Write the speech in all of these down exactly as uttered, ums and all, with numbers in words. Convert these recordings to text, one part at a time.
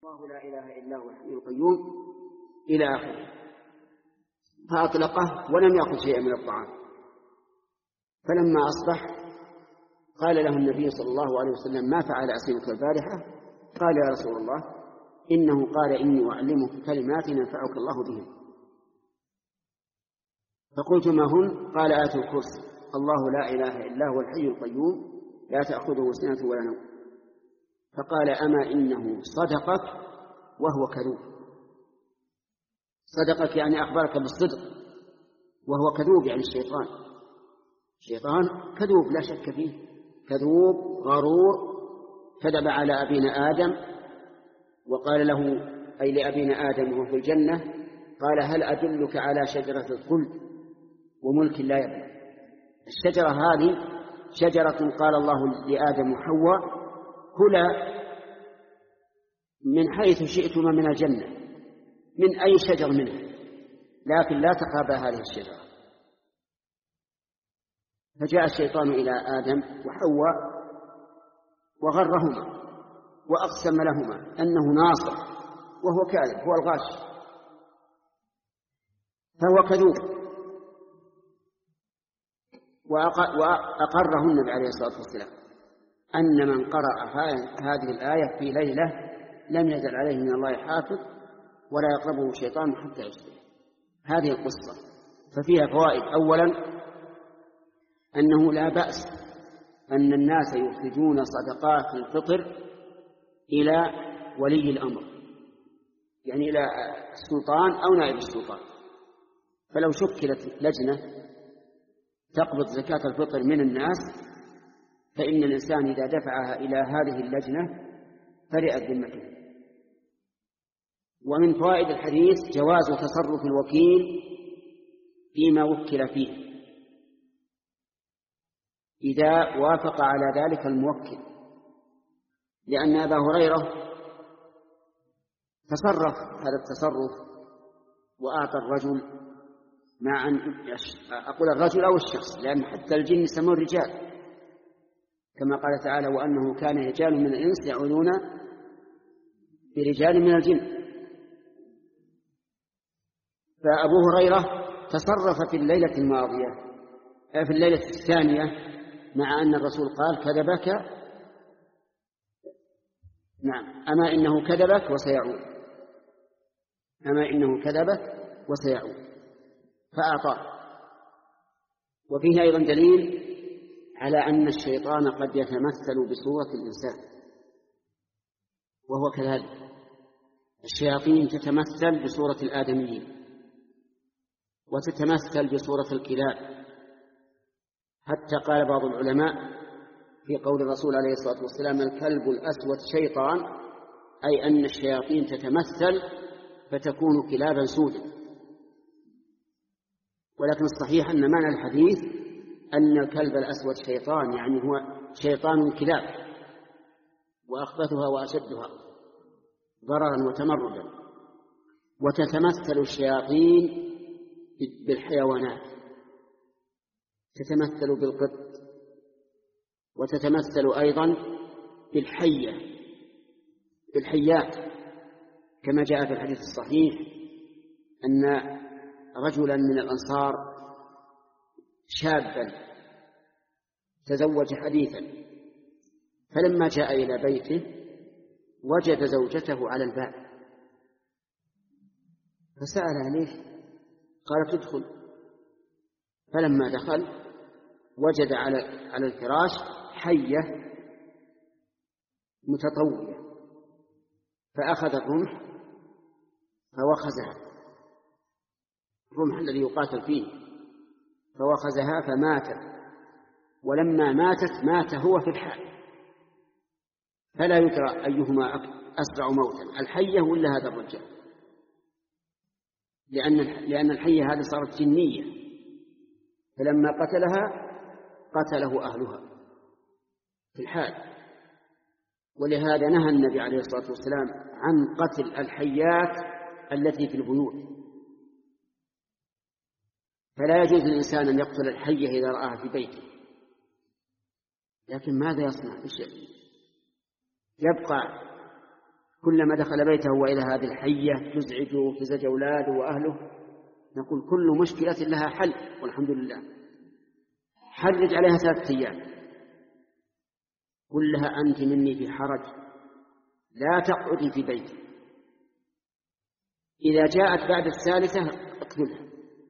الله لا إله إلا هو الحي القيوم إلى آخره، فأطلقه ولم يأخذ شيئا من الطعام. فلما أصبح قال له النبي صلى الله عليه وسلم: ما فعل أسيرك البارحة؟ قال: يا رسول الله، إنه قال: إني أعلمك كلمات ينفعك الله بهن. فقلت: ما هن؟ قال: آية الكرسي: الله لا إله إلا هو الحي القيوم لا تأخذه سنة ولا نوم. فقال: أما إنه صدقك وهو كذوب. صدقك يعني أخبرك بالصدق، وهو كذوب يعني الشيطان. الشيطان كذوب لا شك فيه، كذوب غرور، كذب على أبينا آدم وقال له، أي لأبينا آدم وهو في الجنة، قال: هل أدلك على شجرة الخلد وملك لا يبلى. الشجرة هذه شجرة قال الله لآدم وحواء: كلا من حيث شئتما من الجنة، من أي شجر منها، لكن لا تقربا هذه الشجرة. فجاء الشيطان إلى آدم وحواء وغرهما وأقسم لهما أنه ناصح، وهو كاذب، هو الغاش، فهو كذوب. وأقره النبي عليه الصلاة والسلام أن من قرأ هذه الآية في ليلة لم يزل عليه من الله حافظ ولا يقربه شيطان حتى يصبح. هذه القصة ففيها فوائد. أولا، أنه لا بأس أن الناس يخرجون صدقات الفطر إلى ولي الأمر، يعني إلى السلطان أو نائب السلطان. فلو شكلت لجنة تقبض زكاة الفطر من الناس، فإن الإنسان إذا دفعها إلى هذه اللجنة فرئت ذمته. ومن فوائد الحديث جواز تصرف الوكيل فيما وكل فيه إذا وافق على ذلك الموكل، لأن أبا هريرة تصرف هذا التصرف وأعطى الرجل، مع أن أقول الرجل أو الشخص، لأن حتى الجن يسمون رجال، كما قال تعالى: وأنه كان رجال من الإنس يعوذون برجال من الجن. فأبو هريرة تصرف في الليلة الماضية في الليلة الثانية، مع أن الرسول قال: كذبك، نعم، أما إنه كذبك وسيعود، أما إنه كذبك وسيعود، فأعطاه. وفيه أيضا دليل على أن الشيطان قد يتمثل بصورة الإنسان، وهو كذلك. الشياطين تتمثل بصورة الآدميين وتتمثل بصورة الكلاب، حتى قال بعض العلماء في قول الرسول عليه الصلاة والسلام: الكلب الأسود شيطان، أي أن الشياطين تتمثل فتكون كلابا سودا. ولكن الصحيح أن معنى الحديث أن الكلب الأسود شيطان، يعني هو شيطان الكلاب، وأخبثها وأشدها ضررا وتمردا. وتتمثل الشياطين بالحيوانات، تتمثل بالقط، وتتمثل أيضا بالحية بالحيات، كما جاء في الحديث الصحيح أن رجلا من الأنصار شابا تزوج حديثا، فلما جاء إلى بيته وجد زوجته على الباب، فسألها: ليش؟ قالت: ادخل. فلما دخل وجد على على الفراش حية متطوية، فأخذ الرمح فوخزها، الرمح الذي يقاتل فيه، فوخزها فماتت. ولما ماتت مات هو في الحال، فلا يدرى أيهما أسرع موتا، الحية ولا هذا الرجال، لأن لأن الحية هذه صارت جنية، فلما قتلها قتله أهلها في الحال. ولهذا نهى النبي عليه الصلاة والسلام عن قتل الحيات التي في البيوت، فلا يجوز للإنسان أن يقتل الحية إذا رآها في بيته. لكن ماذا يصنع؟ يبقى كلما دخل بيته وإلى هذه الحية تزعجه تزعج أولاده وأهله، نقول كل مشكلة لها حل والحمد لله. حرج عليها ثلاثة أيام، قل لها أنت مني في حرج، لا تقعدي في بيتك. إذا جاءت بعد الثالثة اقتلها،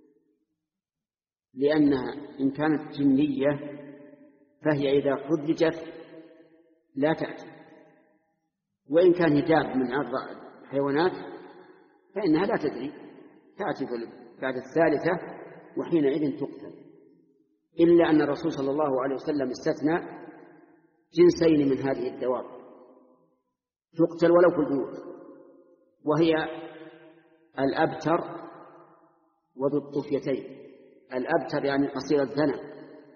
لأنها إن كانت جنية فهي إذا خرجت لا تأتي، وإن كان هجاب من الحيوانات فإنها لا تدري، تأتي بعد الثالثة وحينئذ تقتل. إلا أن الرسول صلى الله عليه وسلم استثنى جنسين من هذه الدواب تقتل ولو في البيوت، وهي الأبتر وذو الطفيتين. الأبتر يعني قصير الذنب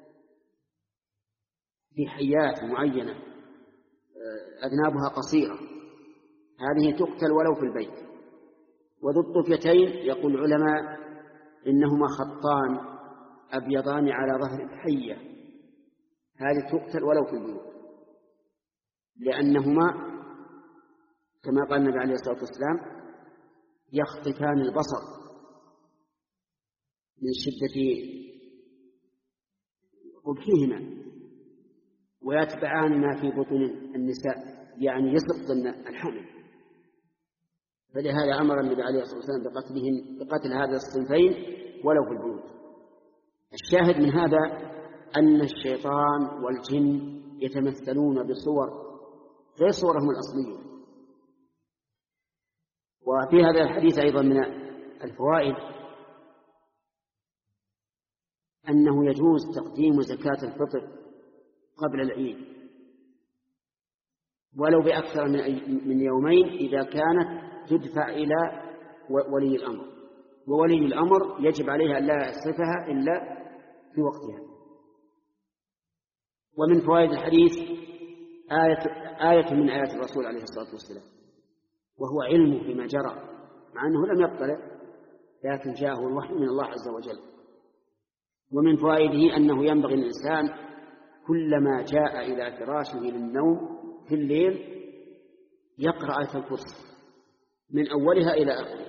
في حيات معينة أذنابها قصيرة، هذه تقتل ولو في البيت. وذو الطفيتين يقول العلماء إنهما خطان أبيضان على ظهر الحية، هذه تقتل ولو في البيوت، لأنهما كما قال النبي عليه الصلاة والسلام يخطفان البصر من شدة قبحهما ويتبعان ما في بطون النساء، يعني يسقطن الحمل. فلهذا أمر النبي عليه الصلاة والسلام بقتلهم بقتل هذا الصنفين ولو في البيوت. الشاهد من هذا أن الشيطان والجن يتمثلون بصور غير صورهم الأصلية. وفي هذا الحديث أيضا من الفوائد أنه يجوز تقديم زكاة الفطر قبل العيد ولو بأكثر من يومين إذا كانت تدفع إلى ولي الأمر، وولي الأمر يجب عليها أن لا يصرفها إلا في وقتها. ومن فوائد الحديث آية, آية من آيات الرسول عليه الصلاة والسلام، وهو علمه بما جرى مع أنه لم يطلع، لكن جاءه الوحي من الله عز وجل. ومن فوائده أنه ينبغي الإنسان كلما جاء إلى فراشه للنوم في الليل يقرأ آية الكرسي من أولها إلى آخرها،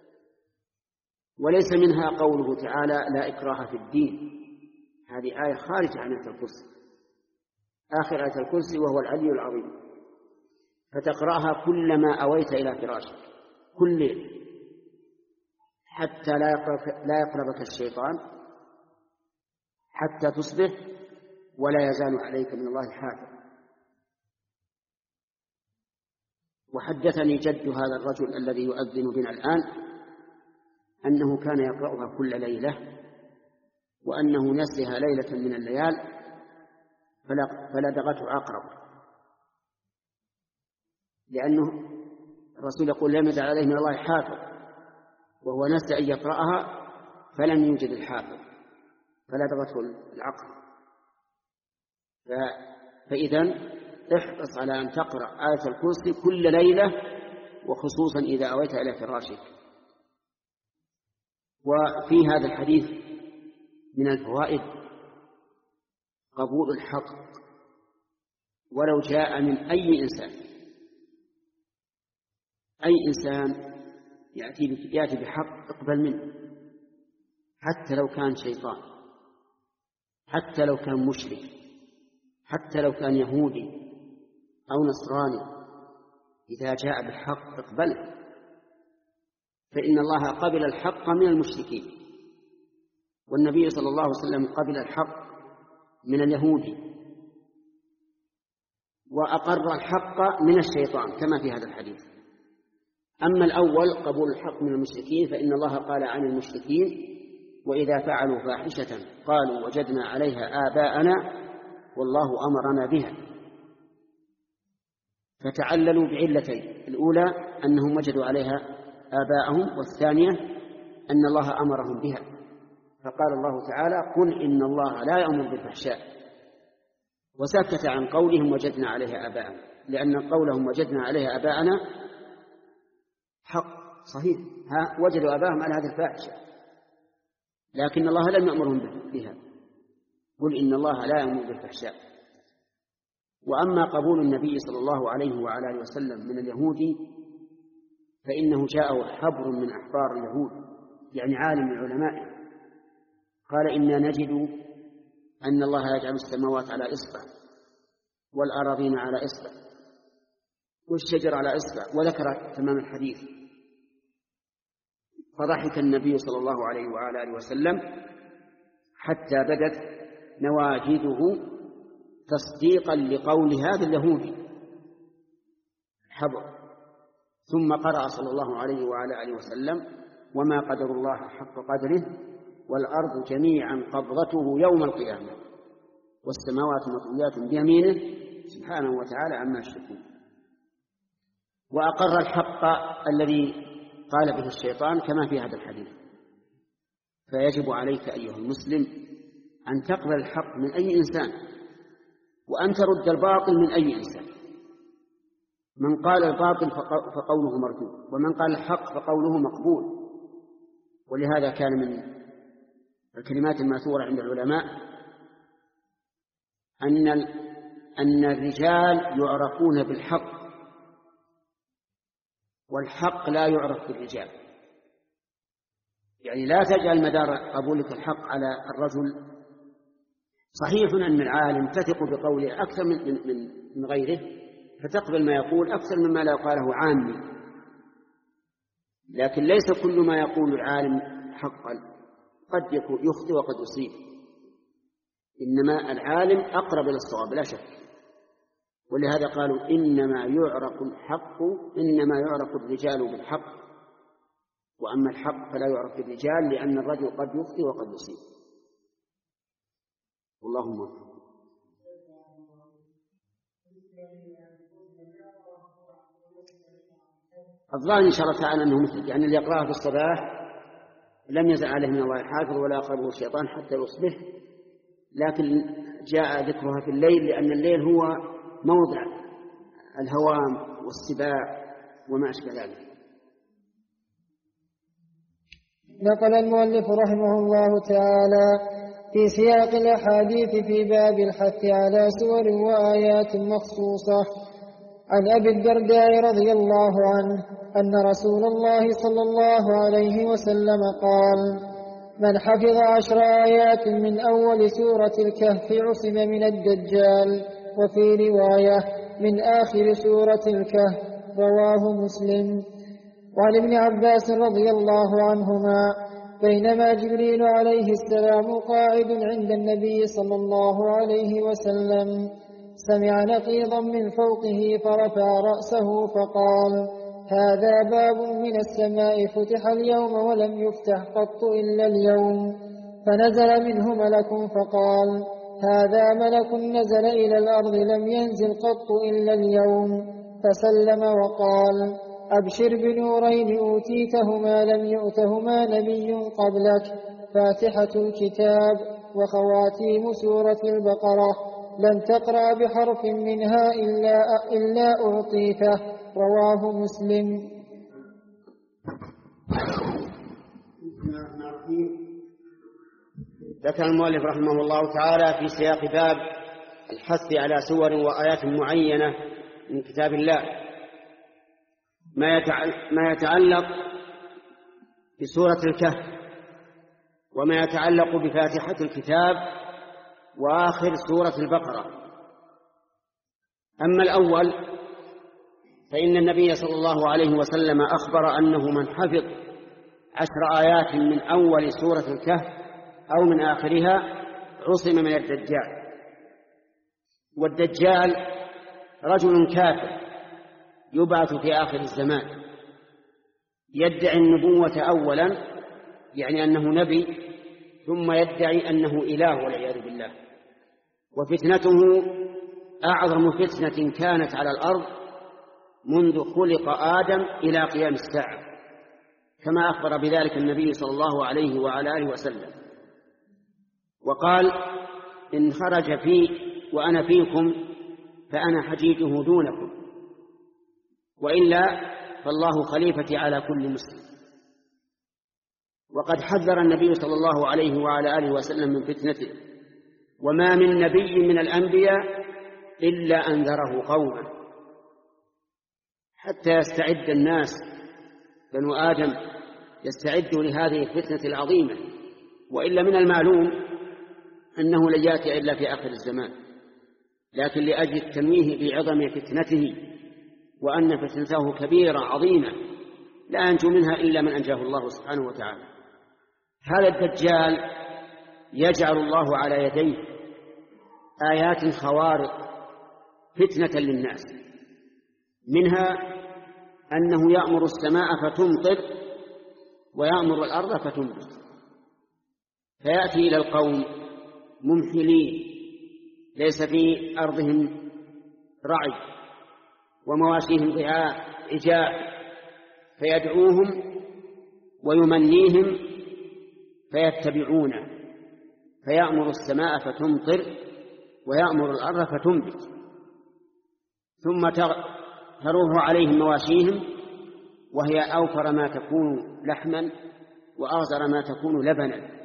وليس منها قوله تعالى لا إكراه في الدين، هذه آية خارجة عن آية الكرسي، آخر آية الكرسي وهو العلي العظيم، فتقرأها كلما أويت إلى فراشك كل ليل حتى لا يقربك الشيطان حتى تصبح ولا يزال عليك من الله حافظ. وحدثني جد هذا الرجل الذي يؤذن بنا الآن أنه كان يقرأها كل ليلة، وأنه نسيها ليلة من الليال فلدغته عقرب، لأنه الرسول يقول لم يزل عليه من الله حافظ، وهو نسي أن يقرأها فلم يوجد الحافظ فلدغته العقرب. فإذا احرص على أن تقرأ آية الكرسي كل ليلة، وخصوصا إذا أويت إلى فراشك. وفي هذا الحديث من الفوائد قبول الحق ولو جاء من أي إنسان، أي إنسان يأتي يأتي بحق اقبل منه، حتى لو كان شيطان، حتى لو كان مشرك، حتى لو كان يهودي أو نصراني، إذا جاء بالحق اقبله، فإن الله قبل الحق من المشركين، والنبي صلى الله عليه وسلم قبل الحق من اليهودي، وأقر الحق من الشيطان كما في هذا الحديث. أما الأول قبول الحق من المشركين فإن الله قال عن المشركين وإذا فعلوا فاحشة قالوا وجدنا عليها آباءنا والله أمرنا بها، فتعللوا بعلتين: الأولى أنهم وجدوا عليها آباءهم، والثانية أن الله أمرهم بها، فقال الله تعالى قل إن الله لا يأمر بالفحشاء، وسكت عن قولهم وجدنا عليها آباءنا، لأن قولهم وجدنا عليها آباءنا حق صحيح، ها وجدوا آباءهم على هذه الفاحشة، لكن الله لم يأمرهم بها. قل إن الله لا يأمر بالفحشاء. وأما قبول النبي صلى الله عليه وعلى آله وسلم من اليهود فإنه جاءه حبر من أحبار اليهود، يعني عالم من علمائه، قال إنا نجد أن الله يجعل السماوات على إصبع والأراضين على إصبع والشجر على إصبع، وذكر تمام الحديث. فضحك النبي صلى الله عليه وعلى آله وسلم حتى بدت نواجذه تصديقا لقول هذا اليهودي الحبر. ثم قرأ صلى الله عليه وعلى آله وسلم وما قدر الله حق قدره والأرض جميعا قبضته يوم القيامة والسماوات مطويات بيمينه سبحانه وتعالى عما يشركون. وأقر الحق الذي قال به الشيطان كما في هذا الحديث. فيجب عليك أيها المسلم أن تقبل الحق من أي إنسان وأن ترد الباطل من أي إنسان. من قال الباطل فقوله مردود، ومن قال الحق فقوله مقبول. ولهذا كان من الكلمات الماثورة عند العلماء أن أن الرجال يعرفون بالحق والحق لا يعرف بالرجال. يعني لا تجعل مدار قبولك الحق على الرجل. صحيح أن العالم تثق بقوله أكثر من, من, من غيره فتقبل ما يقول أكثر مما لا يقاله عامي، لكن ليس كل ما يقول العالم حقا، قد يخطئ وقد يصيب. إنما العالم أقرب إلى الصواب لا شك. ولهذا قالوا إنما يعرف الحق إنما يعرف الرجال بالحق، وأما الحق فلا يعرف بالرجال لأن الرجل قد يخطئ وقد يصيب. اللهم الظاهر إن شاء الله تعالى أنه مثل يعني اللي يقرأه في الصباح لم يزل عليه من الله حافظ ولا يقربه الشيطان حتى يصبح، لكن جاء ذكرها في الليل لأن الليل هو موضع الهوام والسباع وما أشبه ذلك. نقل المؤلف رحمه الله تعالى في سياق الأحاديث في باب الحث على سور وآيات مخصوصة عن أبي الدرداء رضي الله عنه أن رسول الله صلى الله عليه وسلم قال: من حفظ عشر آيات من أول سورة الكهف عصم من الدجال، وفي رواية من آخر سورة الكهف، رواه مسلم. وعن ابن عباس رضي الله عنهما بينما جبريل عليه السلام قاعد عند النبي صلى الله عليه وسلم سمع نقيضا من فوقه فرفع رأسه فقال: هذا باب من السماء فتح اليوم ولم يفتح قط إلا اليوم. فنزل منه ملك فقال: هذا ملك نزل إلى الأرض لم ينزل قط إلا اليوم. فسلم وقال: أبشر بنورين أوتيتهما لم يؤتهما نبي قبلك، فاتحة الكتاب وخواتيم سورة البقرة، لن تقرأ بحرف منها إلا, إلا أعطيته، رواه مسلم. ذكر المؤلف رحمه الله تعالى في سياق باب الحث على سور وآيات معينة من كتاب الله ما يتعلق بسورة الكهف وما يتعلق بفاتحة الكتاب وآخر سورة البقرة. أما الأول فإن النبي صلى الله عليه وسلم أخبر أنه من حفظ عشر آيات من أول سورة الكهف أو من آخرها عصم من الدجال. والدجال رجل كافر يبعث في آخر الزمان يدعي النبوة أولا، يعني أنه نبي، ثم يدعي أنه إله والعياذ بالله. وفتنته أعظم فتنة كانت على الأرض منذ خلق آدم إلى قيام الساعة، كما أخبر بذلك النبي صلى الله عليه وعلى آله وسلم، وقال: إن خرج في وأنا فيكم فأنا حجيجه دونكم، وإلا فالله خليفتي على كل مسلم. وقد حذر النبي صلى الله عليه وعلى آله وسلم من فتنته. وما من نبي من الأنبياء إلا أنذره قومه، حتى يستعد الناس بنو آدم يستعدوا لهذه الفتنة العظيمة. وإلا من المعلوم أنه لن يأتي إلا في آخر الزمان، لكن لأجل التنويه بعظم فتنته وأن فتنته كبيرة عظيمة لا ينجو منها إلا من أنجاه الله سبحانه وتعالى. هذا الدجال يجعل الله على يديه آيات خوارق فتنة للناس، منها أنه يأمر السماء فتمطر ويأمر الأرض فتنبت، فيأتي إلى القوم ممحلين ليس في أرضهم رعي ومواشيهم عجاء، فيدعوهم ويمنيهم فيتبعونه، فيأمر السماء فتمطر ويأمر الأرض فتنبت، ثم تروح عليهم مواشيهم وهي أوفر ما تكون لحما وأغزر ما تكون لبنا،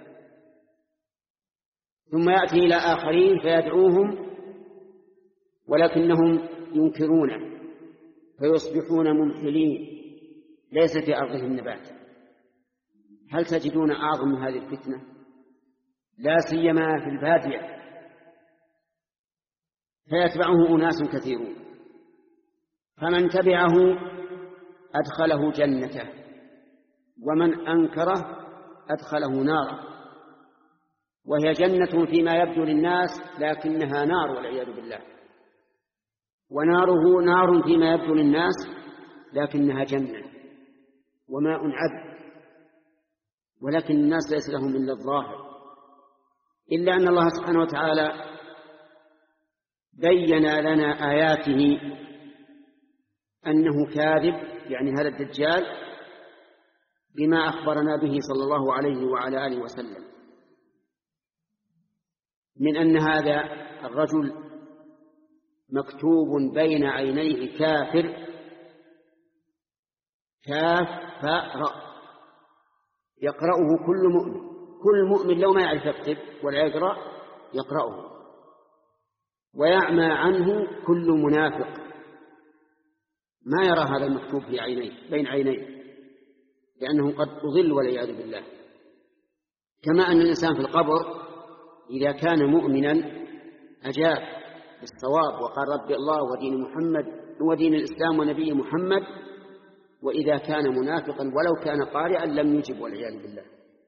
ثم يأتي إلى آخرين فيدعوهم ولكنهم ينكرونه فيصبحون ممحلين ليس في أرضهم نبات. هل تجدون أعظم من هذه الفتنة؟ لا سيما في البادية، فيتبعه أناس كثيرون، فمن تبعه أدخله جنته ومن أنكره أدخله نارا، وهي جنة فيما يبدو للناس لكنها نار والعياذ بالله، وناره نار فيما يبدو للناس لكنها جنة وماء عذب، ولكن الناس ليس لهم إلا الظاهر، إلا أن الله سبحانه وتعالى بين لنا آياته أنه كاذب، يعني هذا الدجال، بما أخبرنا به صلى الله عليه وعلى آله وسلم من أن هذا الرجل مكتوب بين عينيه كافر، كاف فاء راء، يقرأه كل مؤمن، كل مؤمن لو ما يعرف يكتب ولا يقرأ يقرأه، ويعمى عنه كل منافق ما يرى هذا المكتوب في عينيه بين عينيه، لأنه قد أضل والعياذ بالله. كما أن الإنسان في القبر إذا كان مؤمنا أجاب بالصواب وقال ربي الله ودين محمد ودين الإسلام ونبي محمد، وإذا كان منافقا ولو كان قارئا لم يجب والعياذ بالله.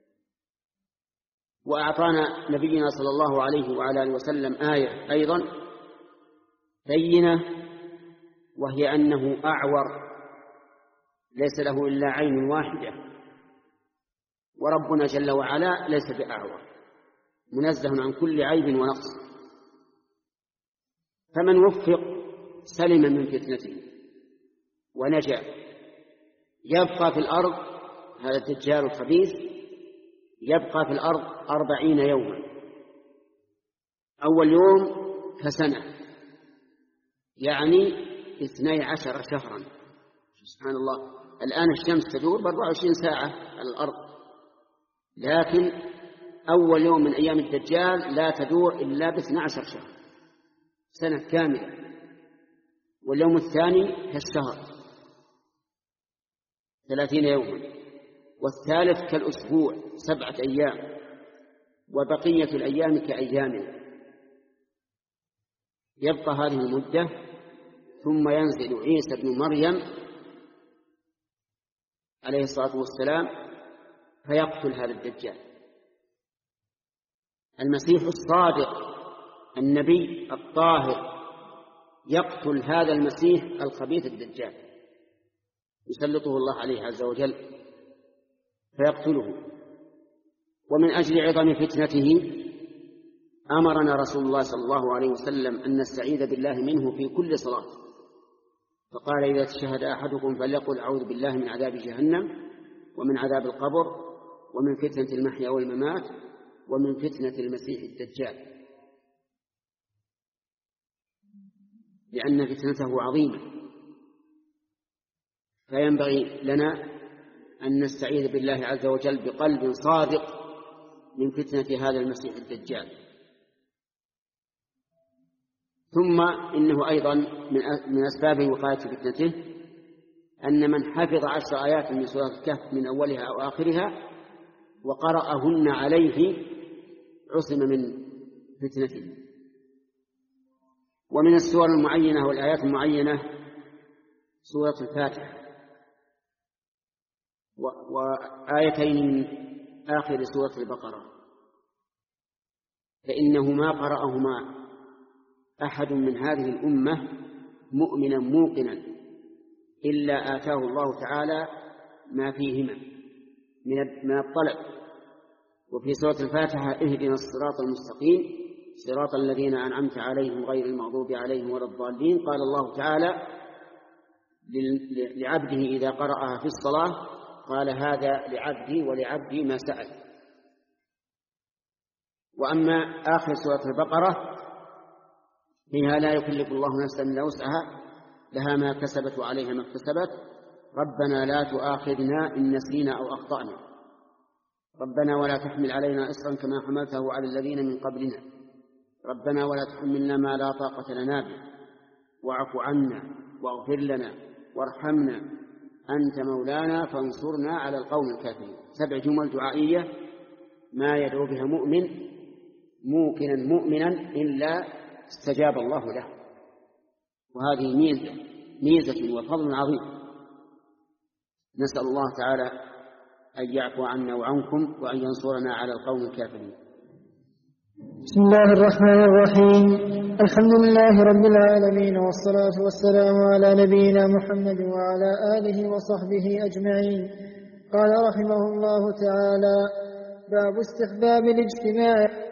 وأعطانا نبينا صلى الله عليه وعلى آله وسلم آية أيضا بينة، وهي أنه أعور ليس له إلا عين واحدة، وربنا جل وعلا ليس بأعور منزه عن كل عيب ونقص، فمن وفق سلم من فتنته ونجا. يبقى في الأرض هذا الدجال الخبيث يبقى في الأرض أربعين يوما، أول يوم كسنة، يعني اثني عشر شهرا. سبحان الله، الآن الشمس تدور بأربع وعشرين ساعة على الأرض، لكن أول يوم من أيام الدجال لا تدور إلا باثني عشر شهر، سنة كاملة. واليوم الثاني كالشهر ثلاثين يوما، والثالث كالأسبوع سبعة أيام، وبقية الأيام كأيامنا. يبقى هذه المدة، ثم ينزل عيسى بن مريم عليه الصلاة والسلام فيقتل هذا الدجال. المسيح الصادق النبي الطاهر يقتل هذا المسيح الخبيث الدجال، يسلطه الله عليه عز وجل فيقتله. ومن أجل عظم فتنته أمرنا رسول الله صلى الله عليه وسلم أن نستعيذ بالله منه في كل صلاة، فقال إذا تشهد أحدكم فليقل أعوذ بالله من عذاب جهنم ومن عذاب القبر ومن فتنة المحيا والممات ومن فتنة المسيح الدجال، لأن فتنته عظيمة. فينبغي لنا أن نستعيذ بالله عز وجل بقلب صادق من فتنة هذا المسيح الدجال. ثم إنه أيضا من أسباب وقاية فتنته أن من حفظ عشر آيات من سورة الكهف من أولها أو آخرها وقرأهن عليه عصم من فتنته. ومن السور المعينة والآيات المعينة سورة الفاتحة وآيتين من آخر سورة البقرة، فإنه ما قرأهما أحد من هذه الأمة مؤمنا موقنا إلا آتاه الله تعالى ما فيهما من الطلب. وفي سورة الفاتحة اهدنا الصراط المستقيم صراط الذين أنعمت عليهم غير المغضوب عليهم ولا الضالين. قال الله تعالى لعبده إذا قرأها في الصلاة قال هذا لعبدي ولعبدي ما سأل. وأما آخر سورة البقرة فيها لا يكلف الله نفسا إلا وسعها لها ما كسبت وعليها ما اكتسبت ربنا لا تؤاخذنا إن نسينا أو أخطأنا ربنا ولا تحمل علينا إصرا كما حملته على الذين من قبلنا ربنا ولا تحملنا ما لا طاقة لنا به واعف عنا واغفر لنا وارحمنا أنت مولانا فانصرنا على القوم الكافرين. سبع جمل دعائية ما يدعو بها مؤمن موقنا مؤمنا إلا استجاب الله له، وهذه ميزة ميزة وفضل عظيم. نسأل الله تعالى أن يعفو عنا وعنكم وأن ينصرنا على القوم الكافرين. بسم الله الرحمن الرحيم. الحمد لله رب العالمين والصلاة والسلام على نبينا محمد وعلى آله وصحبه أجمعين. قال رحمه الله تعالى باب استحباب الاجتماع.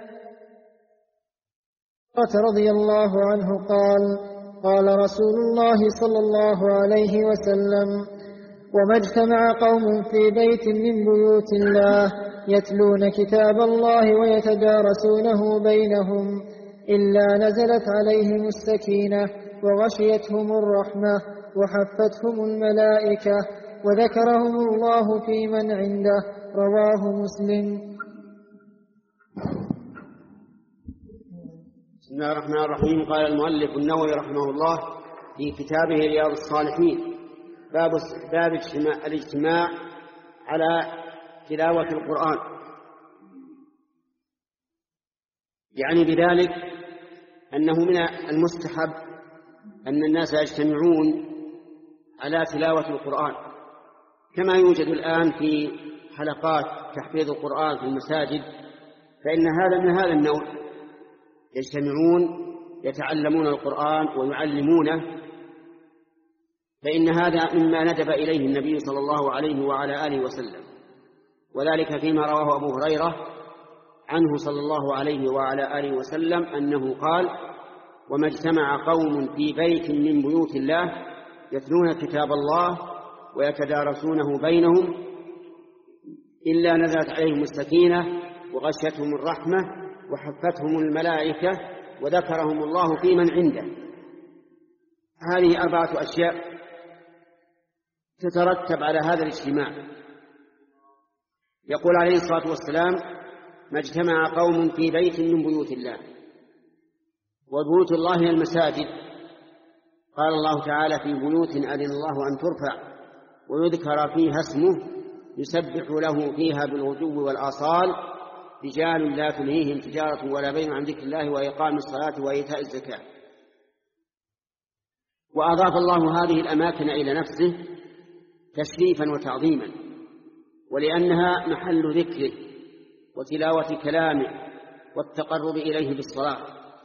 رضي الله عنه قال قال رسول الله صلى الله عليه وسلم وما اجتمع قوم في بيت من بيوت الله يتلون كتاب الله ويتدارسونه بينهم إلا نزلت عليهم السكينة وغشيتهم الرحمة وحفتهم الملائكة وذكرهم الله في من عنده. رواه مسلم. بسم الله الرحمن الرحيم. قال المؤلف النووي رحمه الله في كتابه رياض الصالحين باب استحباب الاجتماع على تلاوة القرآن، يعني بذلك أنه من المستحب أن الناس يجتمعون على تلاوة القرآن كما يوجد الآن في حلقات تحفيظ القرآن في المساجد، فإن هذا من هذا النوع، يجتمعون يتعلمون القرآن ويعلمونه، فإن هذا مما ندب إليه النبي صلى الله عليه وعلى آله وسلم، وذلك فيما رواه أبو هريرة عنه صلى الله عليه وعلى آله وسلم أنه قال وما اجتمع قوم في بيت من بيوت الله يتلون كتاب الله ويتدارسونه بينهم إلا نزلت عليهم السكينة وغشتهم الرحمة وحفتهم الملائكة وذكرهم الله في من عنده. هذه أربعة أشياء تترتب على هذا الاجتماع. يقول عليه الصلاة والسلام ما اجتمع قوم في بيت من بيوت الله، وبيوت الله هي المساجد. قال الله تعالى في بيوت أذن الله أن ترفع ويذكر فيها اسمه يسبح له فيها بالغدو والآصال رجال لا تلهيهم تجارة ولا بيع عن ذكر الله وإقام الصلاة وإيتاء الزكاة. وأضاف الله هذه الأماكن إلى نفسه تشريفا وتعظيما، ولأنها محل ذكره وتلاوة كلامه والتقرب إليه بالصلاة،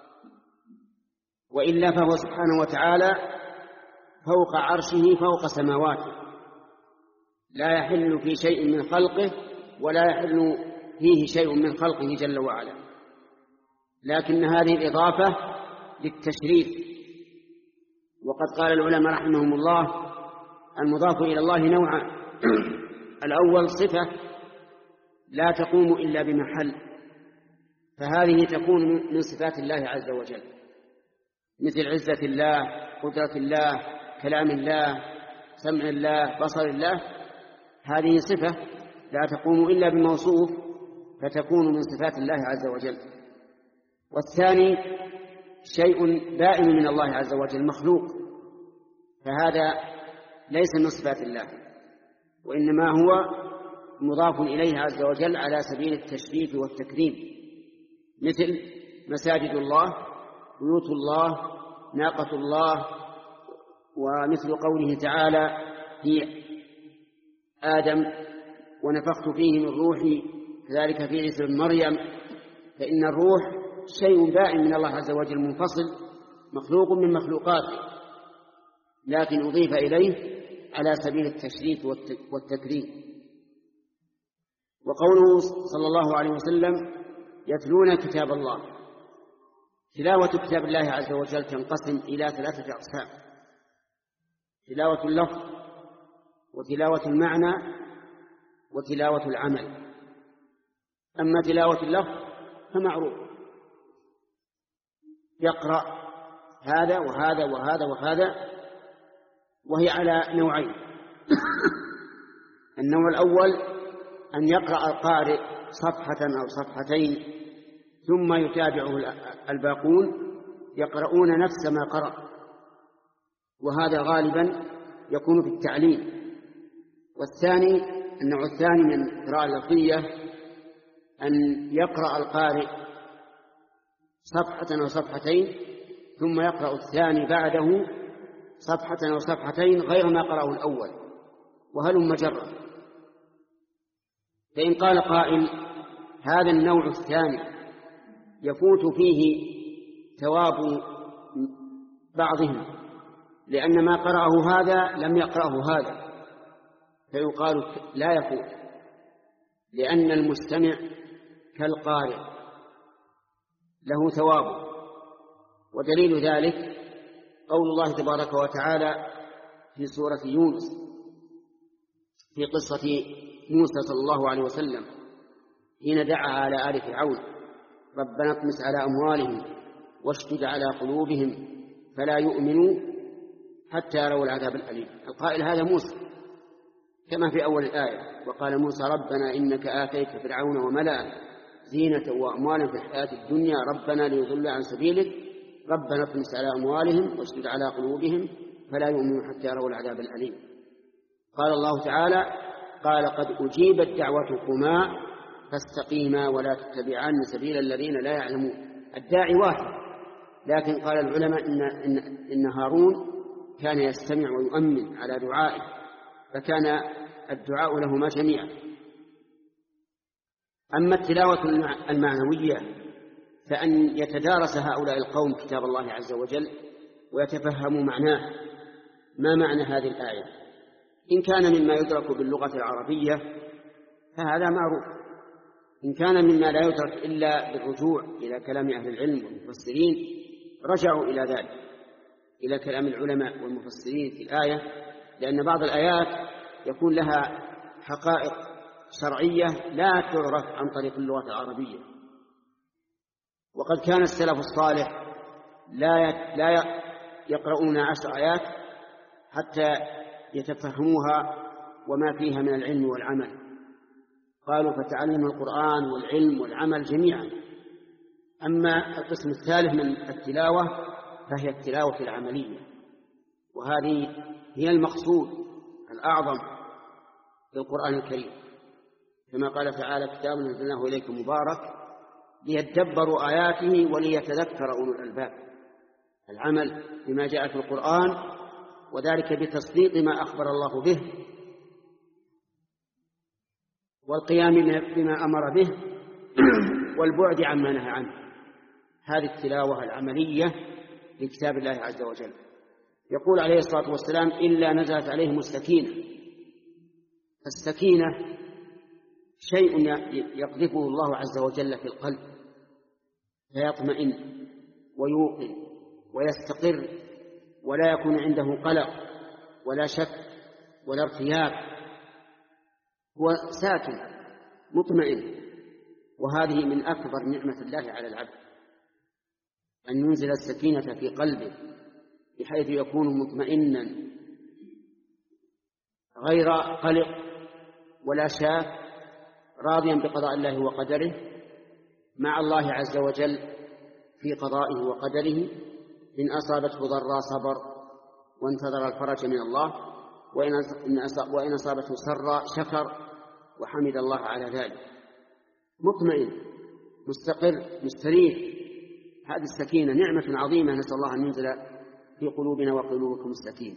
وإلا فهو سبحانه وتعالى فوق عرشه فوق سماواته، لا يحل في شيء من خلقه ولا يحل فيه شيء من خلقه جل وعلا، لكن هذه الإضافة للتشريف. وقد قال العلماء رحمهم الله المضاف إلى الله نوعان: الأول صفة لا تقوم إلا بمحل، فهذه تكون من صفات الله عز وجل، مثل عزة الله، قدرة الله، كلام الله، سمع الله، بصر الله. هذه صفة لا تقوم إلا بموصوف فتكون من صفات الله عز وجل. والثاني شيء بائن من الله عز وجل مخلوق، فهذا ليس من صفات الله، وإنما هو مضاف إليه عز وجل على سبيل التشريف والتكريم، مثل مساجد الله، بيوت الله، ناقة الله، ومثل قوله تعالى في آدم ونفخت فيه من روحي، كذلك في عيسى بن مريم. فإن الروح شيء بائن من الله عز وجل منفصل مخلوق من مخلوقاته، لكن أضيف إليه على سبيل التشريف والتكريم. وقوله صلى الله عليه وسلم يتلون كتاب الله، تلاوة كتاب الله عز وجل تنقسم إلى ثلاثة أقسام: تلاوة اللفظ، وتلاوة المعنى، وتلاوة العمل. أما تلاوة اللفظ فمعروف، يقرأ هذا وهذا وهذا وهذا، وهي على نوعين: النوع الأول أن يقرأ القارئ صفحة أو صفحتين ثم يتابعه الباقون يقرؤون نفس ما قرأ، وهذا غالبا يكون في التعليم. والثاني النوع الثاني من القراءة اللفظية أن يقرأ القارئ صفحة أو صفحتين ثم يقرأ الثاني بعده صفحة أو صفحتين غير ما قرأه الأول، وهلم جرا. فإن قال قائل هذا النوع الثاني يفوت فيه ثواب بعضهم لأن ما قرأه هذا لم يقرأه هذا، فيقال لا يفوت، لأن المستمع كالقارئ له ثواب. ودليل ذلك قول الله تبارك وتعالى في سورة يونس في قصة موسى صلى الله عليه وسلم حين دعا على آل فرعون: ربنا اطمس على أموالهم واشدد على قلوبهم فلا يؤمنوا حتى يروا العذاب الأليم. القائل هذا موسى كما في أول الآية: وقال موسى ربنا إنك آتيت فرعون وملأه زينة وأموالا في الحياة الدنيا ربنا ليضلوا عن سبيلك ربنا اطمس على أموالهم واشدد على قلوبهم فلا يؤمنوا حتى يروا العذاب الأليم. قال الله تعالى: قال قد أجيبت دعوتكما فاستقيما ولا تتبعان سبيل الذين لا يعلمون. الداعي واحد، لكن قال العلماء إن, إن, إن هارون كان يستمع ويؤمن على دعائه، فكان الدعاء لهما جميعا. أما التلاوة المعنوية فأن يتدارس هؤلاء القوم كتاب الله عز وجل ويتفهموا معناه. ما معنى هذه الآية؟ إن كان مما يدرك باللغة العربية فهذا معروف، إن كان مما لا يدرك إلا بالرجوع إلى كلام أهل العلم والمفسرين رجعوا إلى ذلك، إلى كلام العلماء والمفسرين في الآية، لأن بعض الآيات يكون لها حقائق شرعية لا تعرف عن طريق اللغة العربية. وقد كان السلف الصالح لا لا يقرؤون عشر آيات حتى يتفهموها وما فيها من العلم والعمل. قالوا فتعلم القرآن والعلم والعمل جميعا. أما القسم الثالث من التلاوة فهي التلاوة العملية، وهذه هي المقصود الأعظم في القرآن الكريم، كما قال تعالى: كتاب أنزلناه إليكم مبارك ليدبروا آياته وليتذكر أولو الألباب. العمل بما جاء في القرآن، وذلك بتصديق ما أخبر الله به والقيام بما أمر به والبعد عما نهى عنه. هذه التلاوة العملية لكتاب الله عز وجل. يقول عليه الصلاة والسلام: إلا نزلت عليهم السكينة. السكينة شيء يقذفه الله عز وجل في القلب فيطمئن ويوقن ويستقر، ولا يكون عنده قلق ولا شك ولا ارتياب، هو ساكن مطمئن. وهذه من أكبر نعمة الله على العبد، أن ينزل السكينة في قلبه بحيث يكون مطمئنا غير قلق ولا شاك، راضيا بقضاء الله وقدره مع الله عز وجل في قضائه وقدره، إن أصابته ضراء صبر وانتظر الفرج من الله، وإن أصابته سراء شكر وحمد الله على ذلك، مطمئن مستقر مستريح. هذه السكينة نعمة عظيمة، نسأل الله أن ينزل في قلوبنا وقلوبكم السكينة.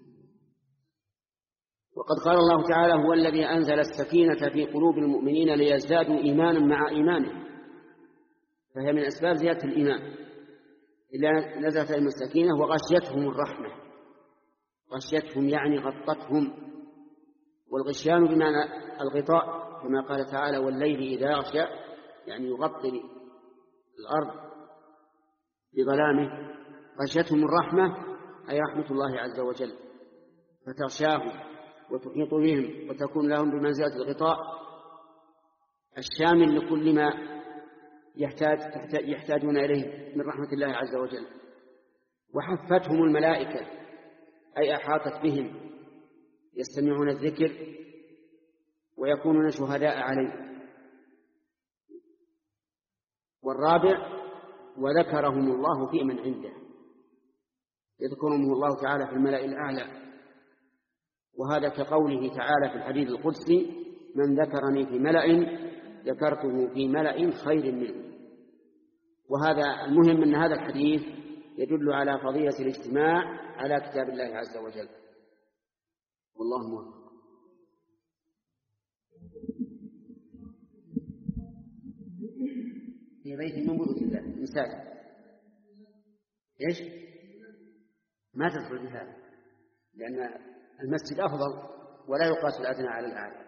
وقد قال الله تعالى: هو الذي أنزل السكينة في قلوب المؤمنين ليزدادوا إيمانا مع إيمانهم، فهي من أسباب زيادة الإيمان. إلا نزلت عليهم السكينة وغشيتهم الرحمة. غشيتهم يعني غطتهم، والغشيان بمعنى الغطاء، كما قال تعالى: والليل إذا غشى، يعني يغطي الأرض بظلامه. غشيتهم الرحمة أي رحمة الله عز وجل، فتغشاهم وتحيط بهم وتكون لهم بمنزلة الغطاء الشامل لكل ما يحتاج يحتاجون إليه من رحمة الله عز وجل. وحفتهم الملائكة أي أحاطت بهم، يستمعون الذكر ويكونون شهداء عليه. والرابع: وذكرهم الله في من عنده، يذكرهم الله تعالى في الملأ الأعلى. وهذا كقوله تعالى في الحديث القدسي: من ذكرني في ملأ ذكرته في ملأ خير منه. وهذا المهم أن هذا الحديث يدل على فضيلة الاجتماع على كتاب الله عز وجل، والله موفق. في بيت من بيوت الله مساجد، ايش؟ ما تدخل بها، لأن المسجد أفضل ولا يقاس الأدنى على الأعلى.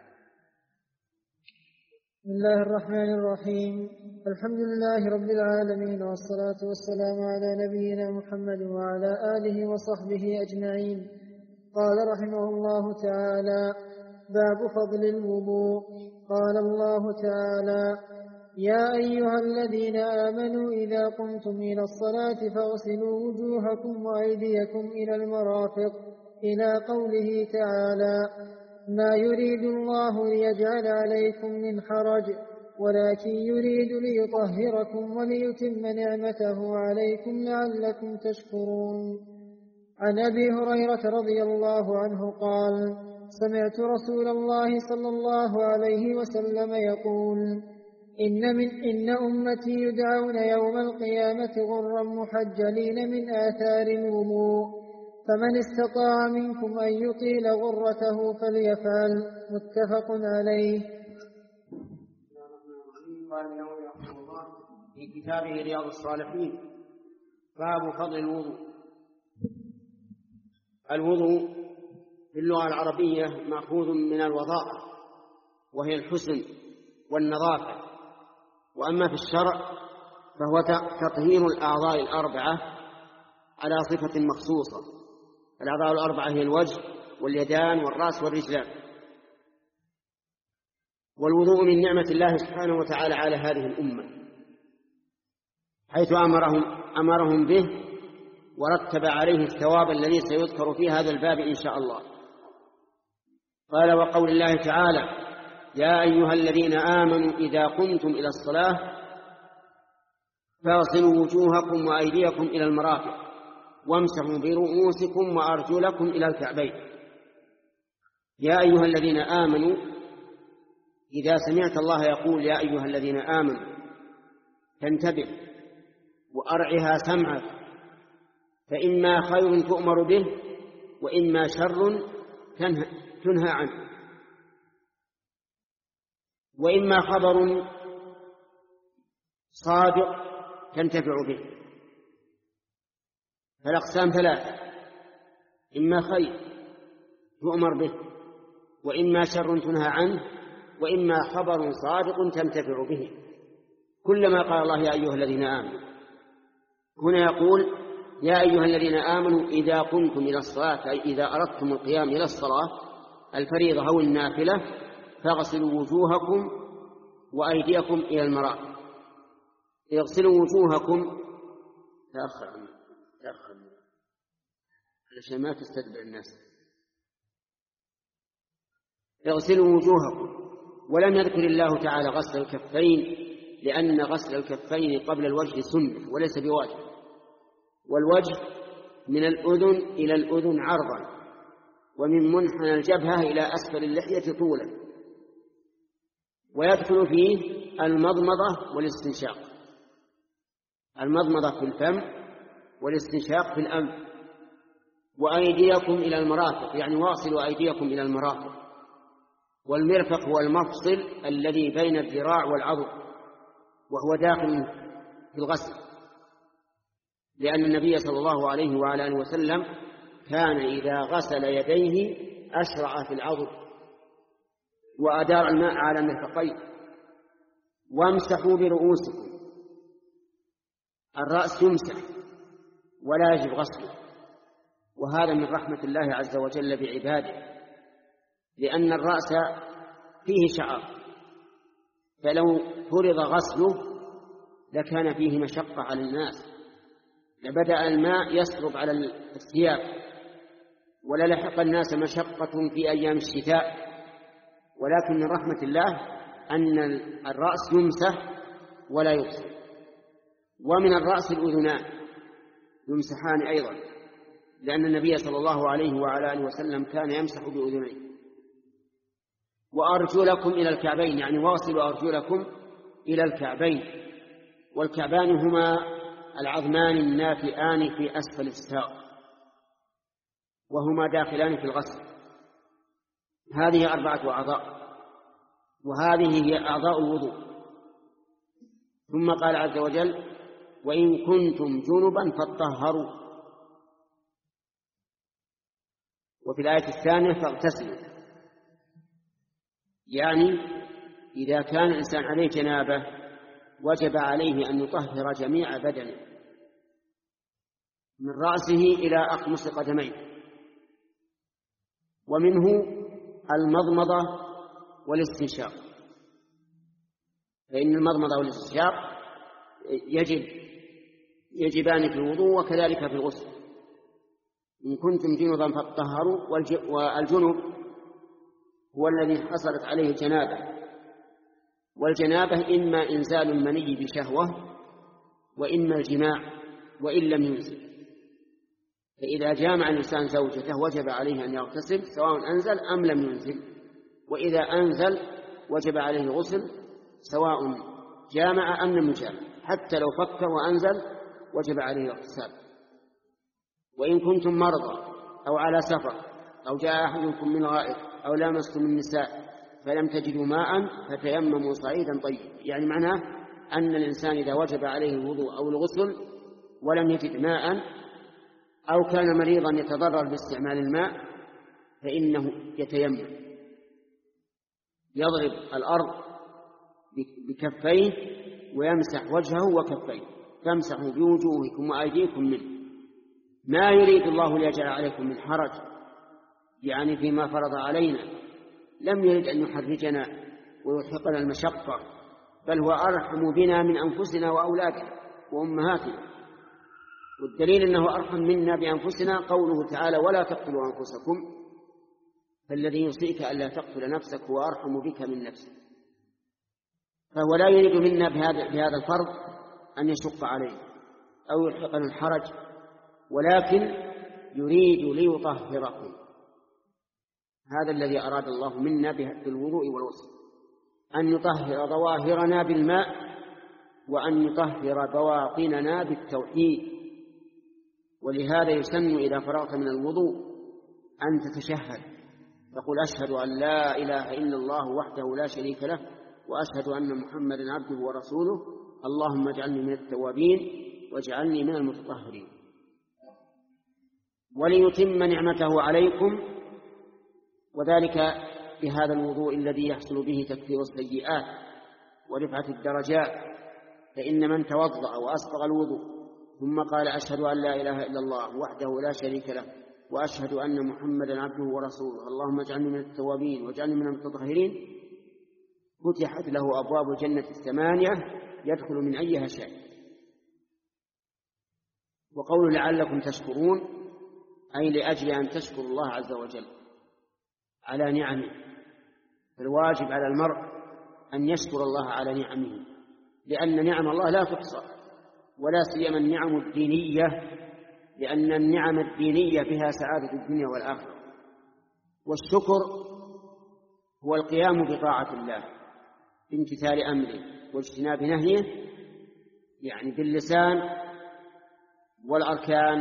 بسم الله الرحمن الرحيم. الحمد لله رب العالمين، والصلاة والسلام على نبينا محمد وعلى آله وصحبه أجمعين. قال رحمه الله تعالى: باب فضل الوضوء. قال الله تعالى: يا أيها الذين آمنوا إذا قمتم إلى الصلاة فاغسلوا وجوهكم وأيديكم إلى المرافق، إلى قوله تعالى: ما يريد الله ليجعل عليكم من حرج ولكن يريد ليطهركم وليتم نعمته عليكم لعلكم تشكرون. عن أبي هريرة رضي الله عنه قال: سمعت رسول الله صلى الله عليه وسلم يقول: إن, من إن أمتي يدعون يوم القيامة غرا محجلين من آثار الوضوء، فمن استطاع منكم أن يطيل غرته فليفعل. متفق عليه. قال النووي رحمه الله في كتابه رياض الصالحين: باب فضل الوضوء. الوضوء في اللغة العربية مأخوذ من الوضاءة، وهي الحسن والنظافة. وأما في الشرع فهو تطهير الأعضاء الأربعة على صفة مخصوصة. الأعضاء الأربعة هي الوجه واليدان والرأس والرجلان. والوضوء من نعمة الله سبحانه وتعالى على هذه الأمة، حيث أمرهم, أمرهم به ورتب عليه الثواب الذي سيذكر في هذا الباب إن شاء الله. قال: وقول الله تعالى: يا أيها الذين آمنوا إذا قمتم إلى الصلاة فاغسلوا وجوهكم وأيديكم إلى المرافق وامسحوا برؤوسكم وأرجلكم إلى الكعبين. يا أيها الذين آمنوا، إذا سمعت الله يقول يا أيها الذين آمنوا فانتبه وأرعها سمعك، فإما خير تؤمر به وإما شر تنهى عنه، وإما خبر صادق تنتفع به. فالأقسام ثلاثة: إما خير تؤمر به، وإما شر تنهى عنه، وإما خبر صادق تنتفع به. كلما قال الله يا أيها الذين آمنوا، هنا يقول يا أيها الذين آمنوا إذا قمتم إلى الصلاة، أي إذا أردتم القيام إلى الصلاة الفريضة أو النافلة، فاغسلوا وجوهكم وأيديكم إلى المرافق. اغسلوا وجوهكم، تأخر عنه تأخر عنه علشان ما تستدبر الناس. اغسلوا وجوهكم، ولم يذكر الله تعالى غسل الكفين لأن غسل الكفين قبل الوجه سنة وليس بواجب، والوجه من الأذن إلى الأذن عرضا، ومن منحنى الجبهة إلى أسفل اللحية طولا، ويدخل فيه المضمضة والاستنشاق، المضمضة في الفم والاستنشاق في الأنف. وأيديكم إلى المرافق، يعني واصلوا أيديكم إلى المرافق. والمرفق هو المفصل الذي بين الذراع والعضد، وهو داخل في الغسل، لأن النبي صلى الله عليه وعلى آله وسلم كان إذا غسل يديه أشرع في العضد وأدار الماء على مرفقيه. وامسحوا برؤوسكم، الرأس يمسح ولا يجب غسله، وهذا من رحمة الله عز وجل بعباده، لأن الرأس فيه شعر، فلو فرض غسله لكان فيه مشقة على الناس، لبدأ الماء يسرب على الثياب، وللحق الناس مشقة في أيام الشتاء. ولكن من رحمة الله أن الرأس يمسح ولا يغسل. ومن الرأس الأذنان يمسحان أيضا، لأن النبي صلى الله عليه وعلى آله وسلم كان يمسح بأذنيه. وأرجلكم إلى الكعبين، يعني واصلوا أرجلكم إلى الكعبين، والكعبان هما العظمان الناتئان في أسفل الساق، وهما داخلان في الغسل. هذه أربعة أعضاء، وهذه هي أعضاء الوضوء. ثم قال عز وجل: وإن كنتم جنبا فاطهروا. وفي الآية الثانية: فاغتسلوا، يعني إذا كان الإنسان عليه جنابة وجب عليه أن يطهر جميع بدنه من رأسه إلى أخمص قدميه. ومنه المضمضة والاستنشاق، فإن المضمضة والاستنشاق يجب يجبان في الوضوء وكذلك في الغسل. إن كنتم جنبا فاطهروا، والجنب هو الذي حصلت عليه الجنابة، والجنابة إما إنزال المني بشهوة وإما الجماع وإن لم ينزل. فإذا جامع الإنسان زوجته وجب عليه أن يغتسل سواء أنزل أم لم ينزل، وإذا أنزل وجب عليه الغسل سواء جامع أم لم يجامع، حتى لو فكر وأنزل وجب عليه الاغتسال. وإن كنتم مرضى أو على سفر أو جاء أحدكم من غائط أو لامستم النساء فلم تجدوا ماء فتيمموا صعيدا طيبا، يعني معناه أن الإنسان إذا وجب عليه الوضوء أو الغسل ولم يجد ماء أو كان مريضا يتضرر باستعمال الماء فإنه يتيمم، يضرب الأرض بكفيه ويمسح وجهه وكفيه، فامسحوا بوجوهكم وأيديكم منه. ما يريد الله ليجعل عليكم من حرج، يعني فيما فرض علينا، لم يرد أن يحرجنا ويلحقنا المشقة، بل هو أرحم بنا من أنفسنا وأولادنا وأمهاتنا. والدليل أنه أرحم منا بأنفسنا قوله تعالى: ولا تقتلوا أنفسكم، فالذي يوصيك ألا تقتل نفسك هو أرحم بك من نفسك. فهو لا يريد منا بهذا, بهذا الفرض أن يشق علينا أو يلحقنا الحرج، ولكن يريد ليطهركم. هذا الذي أراد الله منا بالوضوء والغسل، أن يطهر ظواهرنا بالماء وأن يطهر بواطننا بالتوحيد. ولهذا يسن إذا فرغت من الوضوء أن تتشهد، تقول: أشهد أن لا إله إلا الله وحده لا شريك له، وأشهد أن محمدا عبده ورسوله، اللهم اجعلني من التوابين واجعلني من المتطهرين. وليتم نعمته عليكم، وذلك بهذا الوضوء الذي يحصل به تكفير السيئات ورفعة الدرجات. فإن من توضأ وأسبغ الوضوء ثم قال: أشهد أن لا إله إلا الله وحده لا شريك له وأشهد أن محمدا عبده ورسوله، اللهم اجعلني من التوابين واجعلني من المتطهرين، فتحت له أبواب الجنة الثمانية يدخل من أيها شاء. وقول لعلكم تشكرون أي لأجل أن تشكروا الله عز وجل على نعمه. فالواجب على المرء أن يشكر الله على نعمه، لأن نعم الله لا تحصى، ولا سيما النعم الدينية، لأن النعم الدينية بها سعادة الدنيا والآخرة. والشكر هو القيام بطاعة الله بامتثال أمره واجتناب نهيه، يعني باللسان والأركان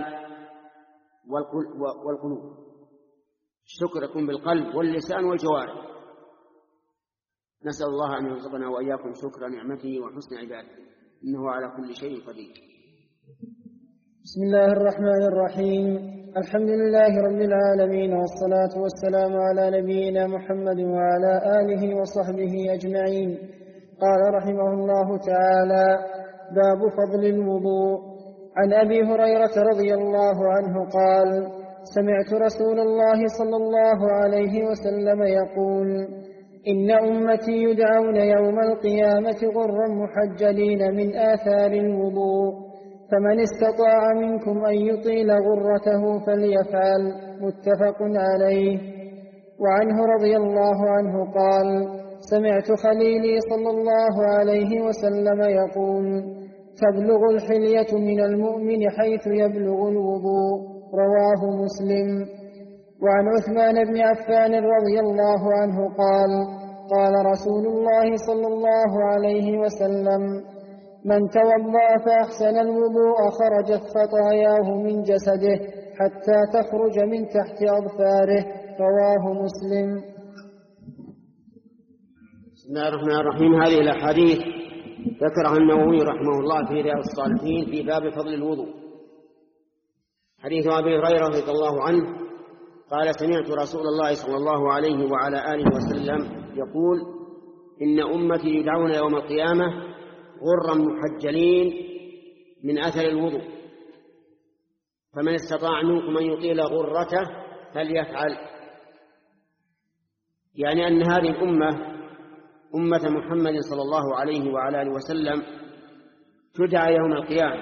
والقلوب. الشكر يكون بالقلب واللسان والجوارح. نسأل الله أن يرزقنا وإياكم شكر نعمته وحسن عبادته، إنه على كل شيء قدير. بسم الله الرحمن الرحيم. الحمد لله رب العالمين، والصلاة والسلام على نبينا محمد وعلى آله وصحبه أجمعين. قال رحمه الله تعالى: باب فضل الوضوء. عن أبي هريرة رضي الله عنه قال: سمعت رسول الله صلى الله عليه وسلم يقول: إن أمتي يدعون يوم القيامة غرا محجلين من آثار الوضوء، فمن استطاع منكم أن يطيل غرته فليفعل. متفق عليه. وعنه رضي الله عنه قال: سمعت خليلي صلى الله عليه وسلم يقول: تبلغ الحلية من المؤمن حيث يبلغ الوضوء. رواه مسلم. وعن عثمان بن عفان رضي الله عنه قال: قال رسول الله صلى الله عليه وسلم: من توضأ فأحسن الوضوء خرجت خطاياه من جسده حتى تخرج من تحت أظفاره. رواه مسلم. بسم الله الرحمن الرحيم. هذه الأحاديث ذكرها النووي رحمه الله في رياض الصالحين في باب فضل الوضوء. حديث أبي هريرة رضي الله عنه قال: سمعت رسول الله صلى الله عليه وعلى آله وسلم يقول: إن أمتي يدعون يوم القيامة غرا محجلين من أثر الوضوء، فمن استطاع منكم أن يطيل غرته فليفعل. يعني أن هذه الأمة أمة محمد صلى الله عليه وعلى آله وسلم تدعى يوم القيامة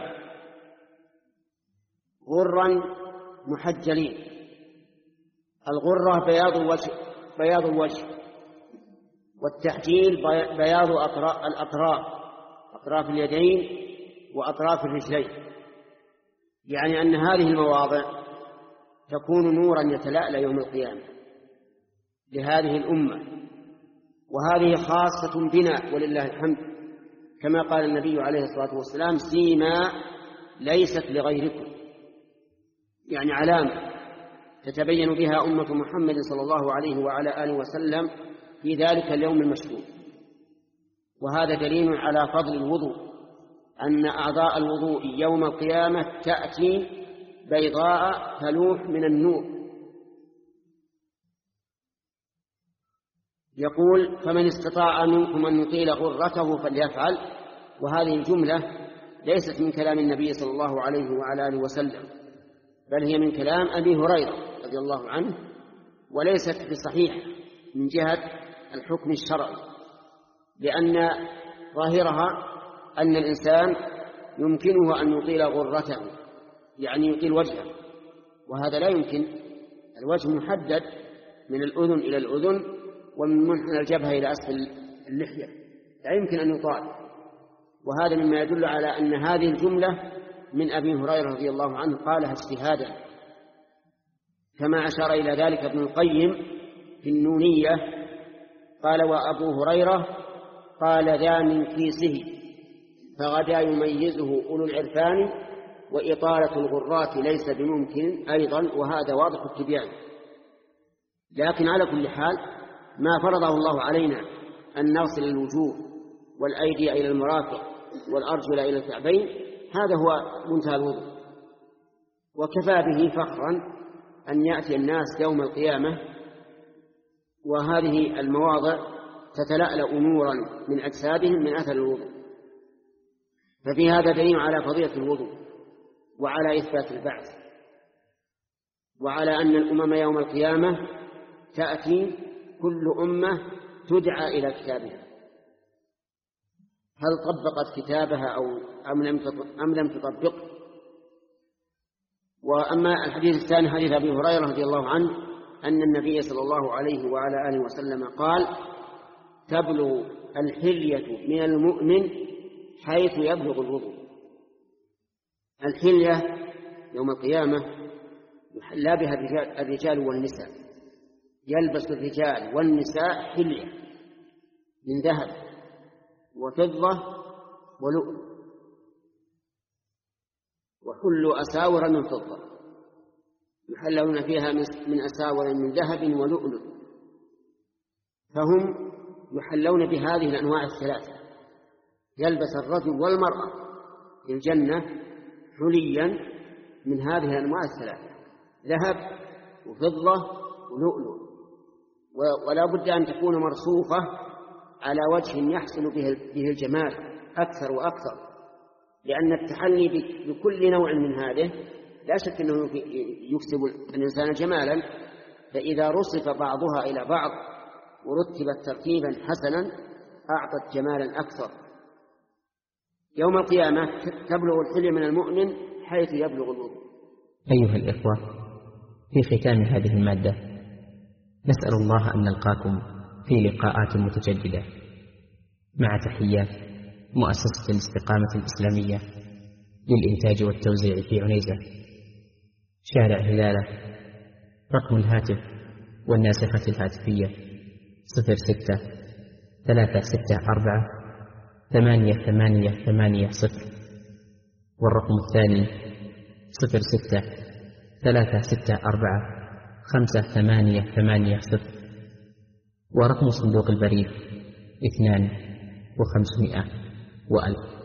غرا محجلين. الغرة بياض الوجه, بياض الوجه والتحجيل بياض الأطراف، أطراف اليدين وأطراف الرجلين. يعني أن هذه المواضع تكون نورا يتلألأ يوم القيامة لهذه الأمة، وهذه خاصة بنا ولله الحمد، كما قال النبي عليه الصلاة والسلام: سيما ليست لغيركم، يعني علامة تتبين بها أمة محمد صلى الله عليه وعلى آله وسلم في ذلك اليوم المشهود. وهذا دليل على فضل الوضوء، أن أعضاء الوضوء يوم القيامة تأتي بيضاء تلوح من النور. يقول: فمن استطاع منكم أن يطيل غرته فليفعل. وهذه الجملة ليست من كلام النبي صلى الله عليه وعلى آله وسلم، بل هي من كلام أبي هريرة رضي الله عنه، وليست بصحيحة من جهة الحكم الشرعي، لأن ظاهرها أن الإنسان يمكنه أن يطيل غرته، يعني يطيل وجهه، وهذا لا يمكن. الوجه محدد من الأذن إلى الأذن ومن منحنى الجبهة إلى أسفل اللحية، لا يمكن أن يطال. وهذا مما يدل على أن هذه الجملة من أبي هريرة رضي الله عنه قالها اجتهادا، كما أشار إلى ذلك ابن القيم في النونية. قال: وأبو هريرة قال ذا من كيسه فغدا يميزه أولو العرفان، وإطالة الغرات ليس بممكن أيضا، وهذا واضح التبيان. لكن على كل حال ما فرضه الله علينا أن نغسل الوجوه والأيدي إلى المرافق والأرجل إلى الكعبين، هذا هو منتهى الوضوء. وكفى به فخرا أن يأتي الناس يوم القيامة وهذه المواضع تتلألأ نورا من أجسادهم من أثر الوضوء. ففي هذا دليل على فضيلة الوضوء، وعلى إثبات البعث، وعلى أن الأمم يوم القيامة تأتي كل أمة تدعى إلى كتابها، هل طبقت كتابها أو أم لم تطبق. وأما الحديث الثاني حديث أبي هريرة رضي الله عنه أن النبي صلى الله عليه وعلى آله وسلم قال: تبلغ الحلية من المؤمن حيث يبلغ الوضوء. الحلية يوم القيامة يحلى بها الرجال والنساء، يلبس الرجال والنساء حلية من ذهب وفضة ولؤلؤ، وحلوا أساور من فضة، يحلون فيها من أساور من ذهب ولؤلؤ، فهم يحلون بهذه الأنواع الثلاثة. يلبس الرجل والمرأة في الجنة حليا من هذه الأنواع الثلاثة، ذهب وفضة ولؤلؤ، ولا بد أن تكون مرصوفة على وجه يحصل به الجمال أكثر وأكثر، لأن التحلي بكل نوع من هذه لا شك أنه يكسب الإنسان جمالا، فإذا رصف بعضها إلى بعض ورتبت ترتيبا حسنا أعطت جمالا أكثر. يوم القيامة تبلغ الحلية من المؤمن حيث يبلغ الوضوء. أيها الإخوة، في ختام هذه المادة نسأل الله أن نلقاكم في لقاءات متجددة، مع تحيات مؤسسة الاستقامة الإسلامية للإنتاج والتوزيع في عنيزة، شارع هلالة. رقم الهاتف والناسخة الهاتفية صفر ستة ثلاثة ستة أربعة ثمانية ثمانية ثمانية صفر، والرقم الثاني صفر ستة ثلاثة ستة أربعة خمسة ثمانية ثمانية صفر، ورقم صندوق البريد اثنان وخمسمائة وألف.